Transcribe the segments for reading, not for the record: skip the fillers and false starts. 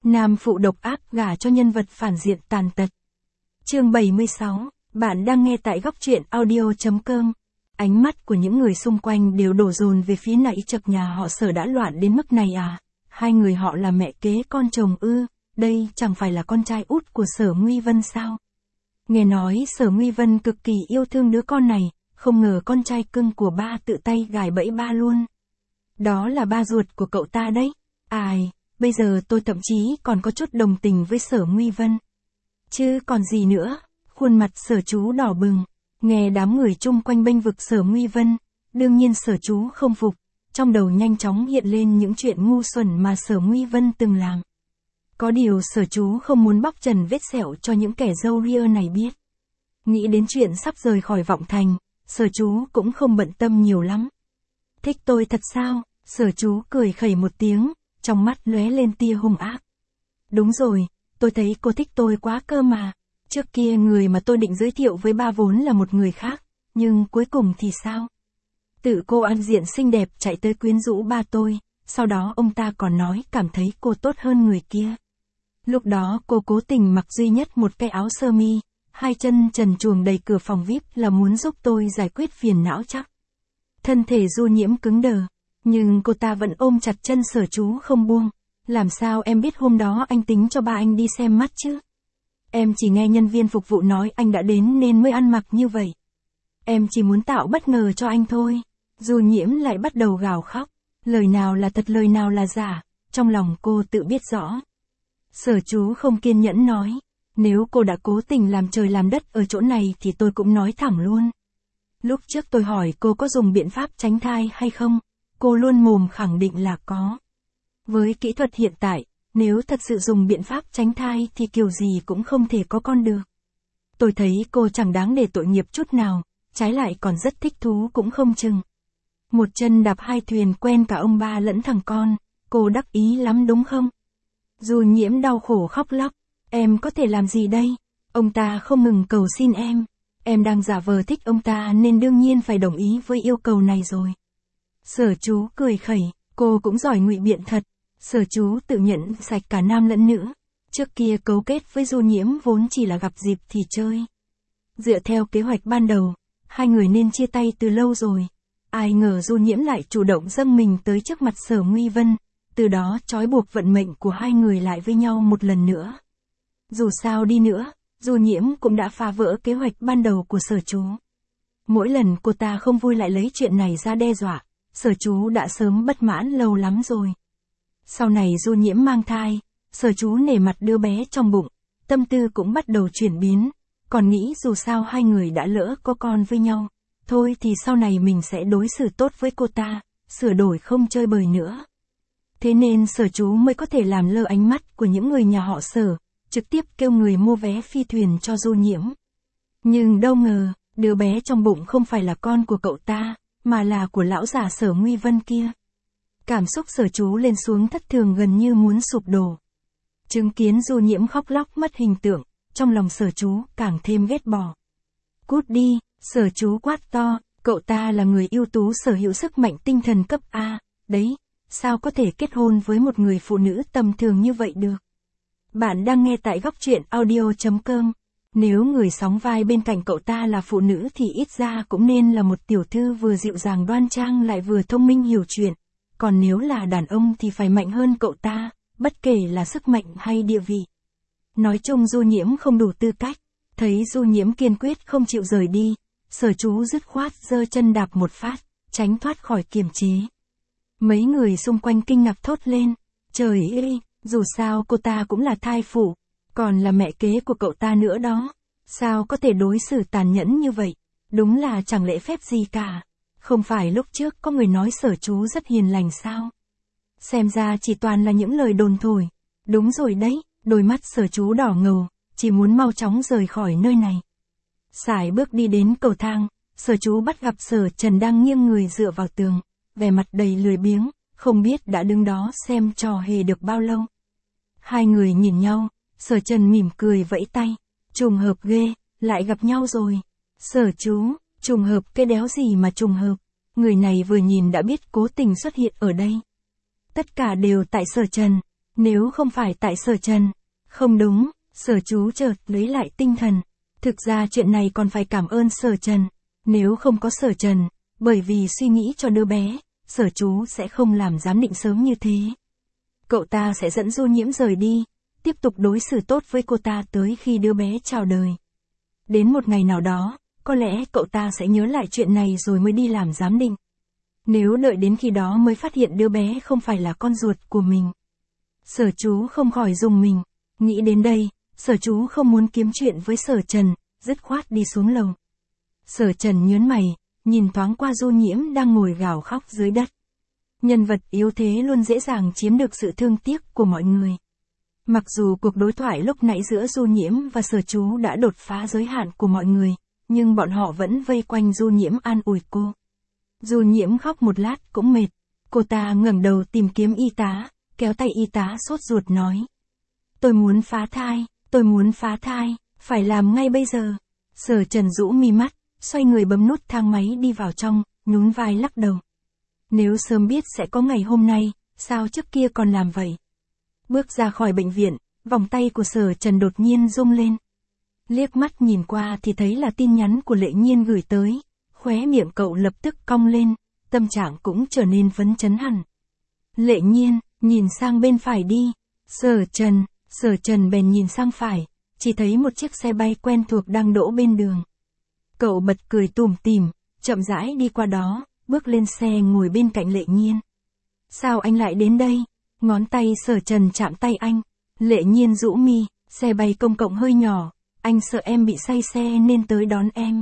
Nam phụ độc ác gả cho nhân vật phản diện tàn tật. Chương 76, bạn đang nghe tại góc truyện audio.com. Ánh mắt của những người xung quanh đều đổ dồn về phía nãy chập nhà họ Sở đã loạn đến mức này à? Hai người họ là mẹ kế con chồng ư? Đây chẳng phải là con trai út của Sở Nguy Vân sao? Nghe nói Sở Nguy Vân cực kỳ yêu thương đứa con này, không ngờ con trai cưng của ba tự tay gài bẫy ba luôn. Đó là ba ruột của cậu ta đấy. Ai, bây giờ tôi thậm chí còn có chút đồng tình với Sở Nguy Vân. Chứ còn gì nữa, khuôn mặt Sở Chú đỏ bừng, nghe đám người chung quanh bênh vực Sở Nguy Vân, đương nhiên Sở Chú không phục, trong đầu nhanh chóng hiện lên những chuyện ngu xuẩn mà Sở Nguy Vân từng làm. Có điều Sở Chú không muốn bóc trần vết sẹo cho những kẻ râu ria này biết. Nghĩ đến chuyện sắp rời khỏi Vọng Thành, Sở Chú cũng không bận tâm nhiều lắm. Thích tôi thật sao? Sở Chú cười khẩy một tiếng, trong mắt lóe lên tia hung ác. Đúng rồi, tôi thấy cô thích tôi quá cơ mà. Trước kia người mà tôi định giới thiệu với ba vốn là một người khác, nhưng cuối cùng thì sao? Tự cô ăn diện xinh đẹp chạy tới quyến rũ ba tôi, sau đó ông ta còn nói cảm thấy cô tốt hơn người kia. Lúc đó cô cố tình mặc duy nhất một cái áo sơ mi, hai chân trần truồng đầy cửa phòng VIP là muốn giúp tôi giải quyết phiền não chắc. Thân thể Du Nhiễm cứng đờ, nhưng cô ta vẫn ôm chặt chân Sở Chú không buông. Làm sao em biết hôm đó anh tính cho ba anh đi xem mắt chứ? Em chỉ nghe nhân viên phục vụ nói anh đã đến nên mới ăn mặc như vậy. Em chỉ muốn tạo bất ngờ cho anh thôi. Du Nhiễm lại bắt đầu gào khóc. Lời nào là thật lời nào là giả, trong lòng cô tự biết rõ. Sở Chú không kiên nhẫn nói. Nếu cô đã cố tình làm trời làm đất ở chỗ này thì tôi cũng nói thẳng luôn. Lúc trước tôi hỏi cô có dùng biện pháp tránh thai hay không, cô luôn mồm khẳng định là có. Với kỹ thuật hiện tại, nếu thật sự dùng biện pháp tránh thai thì kiểu gì cũng không thể có con được. Tôi thấy cô chẳng đáng để tội nghiệp chút nào, trái lại còn rất thích thú cũng không chừng. Một chân đạp hai thuyền quen cả ông ba lẫn thằng con, cô đắc ý lắm đúng không? Du Nhiễm đau khổ khóc lóc, em có thể làm gì đây? Ông ta không ngừng cầu xin em đang giả vờ thích ông ta nên đương nhiên phải đồng ý với yêu cầu này rồi. Sở Chú cười khẩy, cô cũng giỏi ngụy biện thật. Sở Chú tự nhận sạch cả nam lẫn nữ. Trước kia cấu kết với Du Nhiễm vốn chỉ là gặp dịp thì chơi. Dựa theo kế hoạch ban đầu, hai người nên chia tay từ lâu rồi. Ai ngờ Du Nhiễm lại chủ động dâng mình tới trước mặt Sở Nguy Vân, từ đó trói buộc vận mệnh của hai người lại với nhau một lần nữa. Dù sao đi nữa, Du Nhiễm cũng đã phá vỡ kế hoạch ban đầu của Sở Chú. Mỗi lần cô ta không vui lại lấy chuyện này ra đe dọa, Sở Chú đã sớm bất mãn lâu lắm rồi. Sau này Du Nhiễm mang thai, Sở Chú nể mặt đứa bé trong bụng, tâm tư cũng bắt đầu chuyển biến, còn nghĩ dù sao hai người đã lỡ có con với nhau, thôi thì sau này mình sẽ đối xử tốt với cô ta, sửa đổi không chơi bời nữa. Thế nên Sở Chú mới có thể làm lơ ánh mắt của những người nhà họ Sở, trực tiếp kêu người mua vé phi thuyền cho Du Nhiễm. Nhưng đâu ngờ, đứa bé trong bụng không phải là con của cậu ta, mà là của lão già Sở Nguy Vân kia. Cảm xúc Sở Chú lên xuống thất thường gần như muốn sụp đổ. Chứng kiến Du Nhiễm khóc lóc mất hình tượng, trong lòng Sở Chú càng thêm ghét bỏ. Cút đi, Sở Chú quát to, cậu ta là người ưu tú sở hữu sức mạnh tinh thần cấp A, đấy, sao có thể kết hôn với một người phụ nữ tầm thường như vậy được. Bạn đang nghe tại góc truyện audio.com. Nếu người sóng vai bên cạnh cậu ta là phụ nữ thì ít ra cũng nên là một tiểu thư vừa dịu dàng đoan trang lại vừa thông minh hiểu chuyện. Còn nếu là đàn ông thì phải mạnh hơn cậu ta, bất kể là sức mạnh hay địa vị. Nói chung Du Nhiễm không đủ tư cách. Thấy Du Nhiễm kiên quyết không chịu rời đi, Sở Chú dứt khoát giơ chân đạp một phát, tránh thoát khỏi kiềm chế. Mấy người xung quanh kinh ngạc thốt lên. Trời ơi, dù sao cô ta cũng là thai phụ, còn là mẹ kế của cậu ta nữa đó. Sao có thể đối xử tàn nhẫn như vậy? Đúng là chẳng lễ phép gì cả. Không phải lúc trước có người nói Sở Chú rất hiền lành sao? Xem ra chỉ toàn là những lời đồn thổi. Đúng rồi đấy, đôi mắt Sở Chú đỏ ngầu, chỉ muốn mau chóng rời khỏi nơi này. Sải bước đi đến cầu thang, Sở Chú bắt gặp Sở Trần đang nghiêng người dựa vào tường, vẻ mặt đầy lười biếng, không biết đã đứng đó xem trò hề được bao lâu. Hai người nhìn nhau, Sở Trần mỉm cười vẫy tay, trùng hợp ghê, lại gặp nhau rồi. Sở Chú, trùng hợp cái đéo gì mà trùng hợp, người này vừa nhìn đã biết cố tình xuất hiện ở đây. Tất cả đều tại Sở Trần, Nếu không phải tại Sở Trần. Không đúng, Sở Chú chợt lấy lại tinh thần. Thực ra chuyện này còn phải cảm ơn Sở Trần. Nếu không có Sở Trần, bởi vì suy nghĩ cho đứa bé, Sở Chú sẽ không làm giám định sớm như thế. Cậu ta sẽ dẫn Du Nhiễm rời đi, tiếp tục đối xử tốt với cô ta tới khi đứa bé chào đời. Đến một ngày nào đó, có lẽ cậu ta sẽ nhớ lại chuyện này rồi mới đi làm giám định. Nếu đợi đến khi đó mới phát hiện đứa bé không phải là con ruột của mình. Sở Chú không khỏi rùng mình. Nghĩ đến đây, Sở Chú không muốn kiếm chuyện với Sở Trần, dứt khoát đi xuống lầu. Sở Trần nhớn mày, nhìn thoáng qua Du Nhiễm đang ngồi gào khóc dưới đất. Nhân vật yếu thế luôn dễ dàng chiếm được sự thương tiếc của mọi người. Mặc dù cuộc đối thoại lúc nãy giữa Du Nhiễm và Sở Chú đã đột phá giới hạn của mọi người, nhưng bọn họ vẫn vây quanh Du Nhiễm an ủi cô. Du Nhiễm khóc một lát cũng mệt. Cô ta ngẩng đầu tìm kiếm y tá, kéo tay y tá sốt ruột nói. Tôi muốn phá thai, phải làm ngay bây giờ. Sở Trần rũ mi mắt, xoay người bấm nút thang máy đi vào trong, nhún vai lắc đầu. Nếu sớm biết sẽ có ngày hôm nay, sao trước kia còn làm vậy? Bước ra khỏi bệnh viện, vòng tay của Sở Trần đột nhiên rung lên. Liếc mắt nhìn qua thì thấy là tin nhắn của Lệ Nhiên gửi tới, khóe miệng cậu lập tức cong lên, tâm trạng cũng trở nên phấn chấn hẳn. Lệ Nhiên, nhìn sang bên phải đi. Sở Trần bèn nhìn sang phải, chỉ thấy một chiếc xe bay quen thuộc đang đỗ bên đường. Cậu bật cười tủm tỉm, chậm rãi đi qua đó, bước lên xe ngồi bên cạnh Lệ Nhiên. Sao anh lại đến đây? Ngón tay Sở Trần chạm tay anh. Lệ Nhiên rũ mi, xe bay công cộng hơi nhỏ, anh sợ em bị say xe nên tới đón em.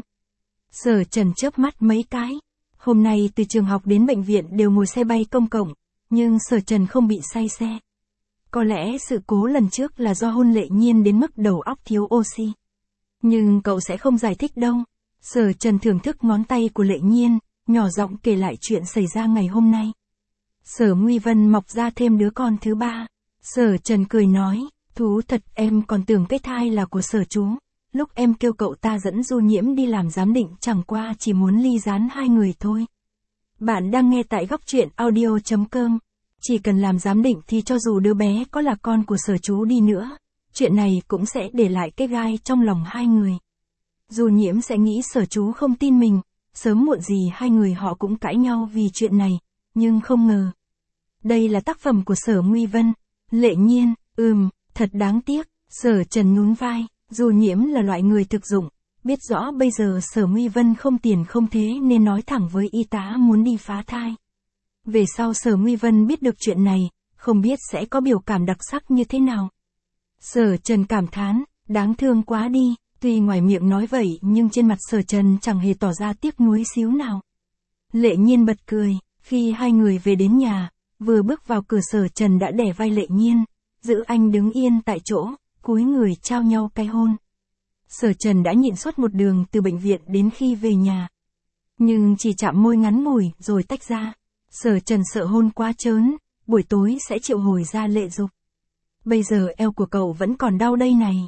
Sở Trần chớp mắt mấy cái. Hôm nay từ trường học đến bệnh viện đều ngồi xe bay công cộng, nhưng Sở Trần không bị say xe. Có lẽ sự cố lần trước là do hôn Lệ Nhiên đến mức đầu óc thiếu oxy. Nhưng cậu sẽ không giải thích đâu. Sở Trần thưởng thức ngón tay của Lệ Nhiên, nhỏ giọng kể lại chuyện xảy ra ngày hôm nay. Sở Nguy Vân mọc ra thêm đứa con thứ 3. Sở Trần cười nói, thú thật em còn tưởng cái thai là của Sở Chú. Lúc em kêu cậu ta dẫn Du Nhiễm đi làm giám định chẳng qua chỉ muốn ly gián hai người thôi. Bạn đang nghe tại góc truyện audio.com. Chỉ cần làm giám định thì cho dù đứa bé có là con của Sở Chú đi nữa, chuyện này cũng sẽ để lại cái gai trong lòng hai người. Du Nhiễm sẽ nghĩ Sở Chú không tin mình, sớm muộn gì hai người họ cũng cãi nhau vì chuyện này, nhưng không ngờ. Đây là tác phẩm của Sở Nguy Vân. Lệ Nhiên, thật đáng tiếc. Sở Trần nhún vai, Du Nhiễm là loại người thực dụng, biết rõ bây giờ Sở Nguy Vân không tiền không thế nên nói thẳng với y tá muốn đi phá thai. Về sau Sở Nguy Vân biết được chuyện này, không biết sẽ có biểu cảm đặc sắc như thế nào. Sở Trần cảm thán, đáng thương quá đi, tuy ngoài miệng nói vậy nhưng trên mặt Sở Trần chẳng hề tỏ ra tiếc nuối xíu nào. Lệ Nhiên bật cười, khi hai người về đến nhà, vừa bước vào cửa Sở Trần đã đè vai Lệ Nhiên, giữ anh đứng yên tại chỗ, cúi người trao nhau cái hôn. Sở Trần đã nhịn suốt một đường từ bệnh viện đến khi về nhà. Nhưng chỉ chạm môi ngắn ngủi rồi tách ra. Sở Trần sợ hôn quá trớn, buổi tối sẽ triệu hồi ra lệ dục. Bây giờ eo của cậu vẫn còn đau đây này.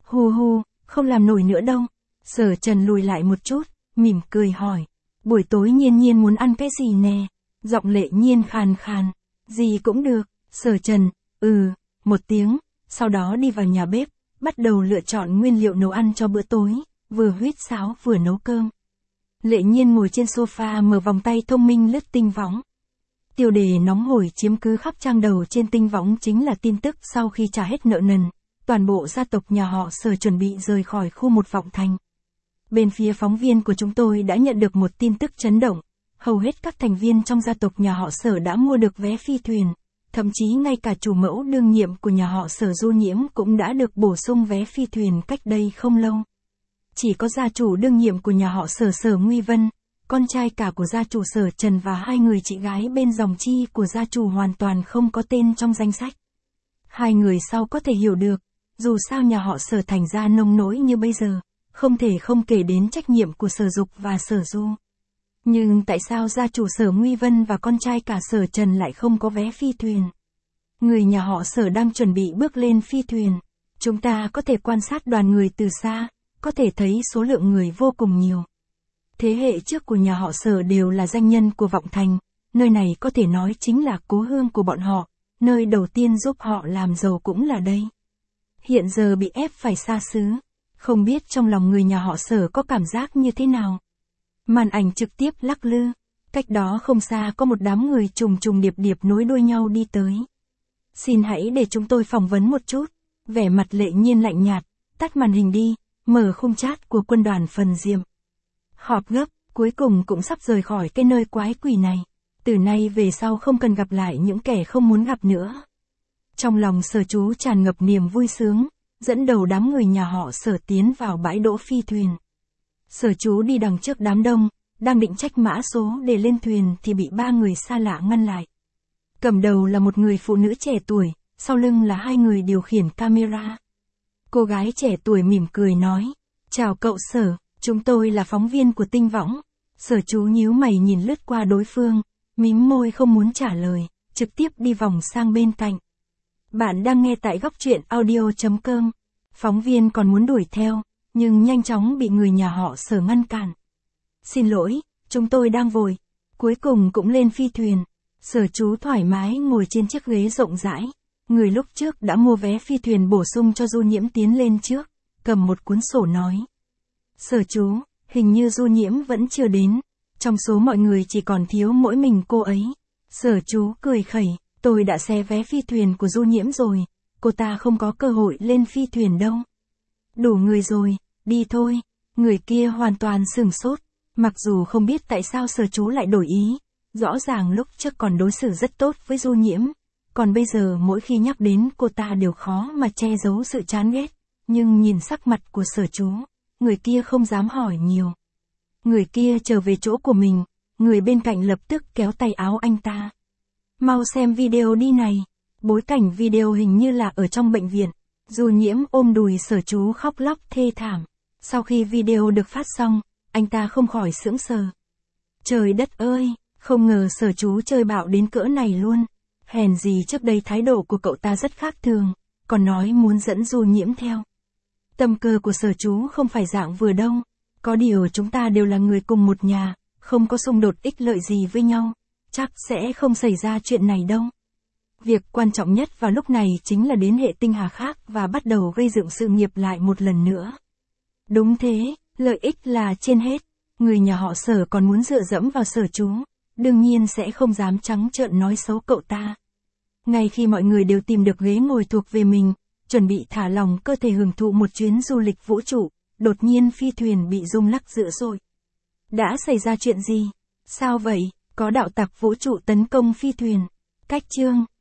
Không làm nổi nữa đâu. Sở Trần lùi lại một chút, mỉm cười hỏi. Buổi tối Nhiên Nhiên muốn ăn cái gì nè? Giọng Lệ Nhiên khàn khàn. Gì cũng được. Sở Trần, một tiếng, sau đó đi vào nhà bếp, bắt đầu lựa chọn nguyên liệu nấu ăn cho bữa tối, vừa huýt sáo vừa nấu cơm. Lệ Nhiên ngồi trên sofa mở vòng tay thông minh lướt tinh võng. Tiêu đề nóng hổi chiếm cứ khắp trang đầu trên tinh võng chính là tin tức sau khi trả hết nợ nần, toàn bộ gia tộc nhà họ Sở chuẩn bị rời khỏi khu một Vọng Thành. Bên phía phóng viên của chúng tôi đã nhận được một tin tức chấn động, hầu hết các thành viên trong gia tộc nhà họ Sở đã mua được vé phi thuyền, thậm chí ngay cả chủ mẫu đương nhiệm của nhà họ Sở Du Nhiễm cũng đã được bổ sung vé phi thuyền cách đây không lâu. Chỉ có gia chủ đương nhiệm của nhà họ Sở Sở Nguy Vân, con trai cả của gia chủ Sở Trần và hai người chị gái bên dòng chi của gia chủ hoàn toàn không có tên trong danh sách. Hai người sau có thể hiểu được, dù sao nhà họ Sở thành ra nông nỗi như bây giờ, không thể không kể đến trách nhiệm của Sở Dục và Sở Du. Nhưng tại sao gia chủ Sở Nguy Vân và con trai cả Sở Trần lại không có vé phi thuyền? Người nhà họ Sở đang chuẩn bị bước lên phi thuyền. Chúng ta có thể quan sát đoàn người từ xa, có thể thấy số lượng người vô cùng nhiều. Thế hệ trước của nhà họ Sở đều là danh nhân của Vọng Thành, nơi này có thể nói chính là cố hương của bọn họ, nơi đầu tiên giúp họ làm giàu cũng là đây. Hiện giờ bị ép phải xa xứ, không biết trong lòng người nhà họ Sở có cảm giác như thế nào. Màn ảnh trực tiếp lắc lư, cách đó không xa có một đám người trùng trùng điệp điệp nối đuôi nhau đi tới. Xin hãy để chúng tôi phỏng vấn một chút, vẻ mặt Lệ Nhiên lạnh nhạt, tắt màn hình đi, mở khung chat của quân đoàn Phần Diệm. Họp gấp, cuối cùng cũng sắp rời khỏi cái nơi quái quỷ này. Từ nay về sau không cần gặp lại những kẻ không muốn gặp nữa. Trong lòng Sở Chú tràn ngập niềm vui sướng, dẫn đầu đám người nhà họ Sở tiến vào bãi đỗ phi thuyền. Sở Chú đi đằng trước đám đông, đang định trách mã số để lên thuyền thì bị 3 người xa lạ ngăn lại. Cầm đầu là một người phụ nữ trẻ tuổi, sau lưng là 2 người điều khiển camera. Cô gái trẻ tuổi mỉm cười nói, chào cậu Sở, chúng tôi là phóng viên của Tinh Võng. Sở Chú nhíu mày nhìn lướt qua đối phương, mím môi không muốn trả lời, trực tiếp đi vòng sang bên cạnh. Bạn đang nghe tại góc truyện audio.com. Phóng viên còn muốn đuổi theo, nhưng nhanh chóng bị người nhà họ Sở ngăn cản. Xin lỗi, chúng tôi đang vội. Cuối cùng cũng lên phi thuyền. Sở Chú thoải mái ngồi trên chiếc ghế rộng rãi. Người lúc trước đã mua vé phi thuyền bổ sung cho Du Nhiễm tiến lên trước, cầm một cuốn sổ nói. Sở Chú, hình như Du Nhiễm vẫn chưa đến. Trong số mọi người chỉ còn thiếu mỗi mình cô ấy. Sở Chú cười khẩy, tôi đã xé vé phi thuyền của Du Nhiễm rồi, cô ta không có cơ hội lên phi thuyền đâu. Đủ người rồi, đi thôi. Người kia hoàn toàn sửng sốt, mặc dù không biết tại sao Sở Chú lại đổi ý. Rõ ràng lúc trước còn đối xử rất tốt với Du Nhiễm, còn bây giờ mỗi khi nhắc đến cô ta đều khó mà che giấu sự chán ghét. Nhưng nhìn sắc mặt của Sở Chú, người kia không dám hỏi nhiều. Người kia trở về chỗ của mình, người bên cạnh lập tức kéo tay áo anh ta. Mau xem video đi này. Bối cảnh video hình như là ở trong bệnh viện. Du Nhiễm ôm đùi Sở Chú khóc lóc thê thảm. Sau khi video được phát xong, anh ta không khỏi sững sờ. Trời đất ơi, không ngờ Sở Chú chơi bạo đến cỡ này luôn. Hèn gì trước đây thái độ của cậu ta rất khác thường, còn nói muốn dẫn Du Nhiễm theo. Tâm cơ của Sở Chú không phải dạng vừa đâu. Có điều chúng ta đều là người cùng một nhà, không có xung đột ích lợi gì với nhau, chắc sẽ không xảy ra chuyện này đâu. Việc quan trọng nhất vào lúc này chính là đến hệ tinh hà khác và bắt đầu gây dựng sự nghiệp lại một lần nữa. Đúng thế, lợi ích là trên hết, người nhà họ Sở còn muốn dựa dẫm vào Sở Chú, đương nhiên sẽ không dám trắng trợn nói xấu cậu ta. Ngay khi mọi người đều tìm được ghế ngồi thuộc về mình, chuẩn bị thả lòng cơ thể hưởng thụ một chuyến du lịch vũ trụ, đột nhiên phi thuyền bị rung lắc dữ dội. Đã xảy ra chuyện gì? Sao vậy? Có đạo tặc vũ trụ tấn công phi thuyền. Cách chương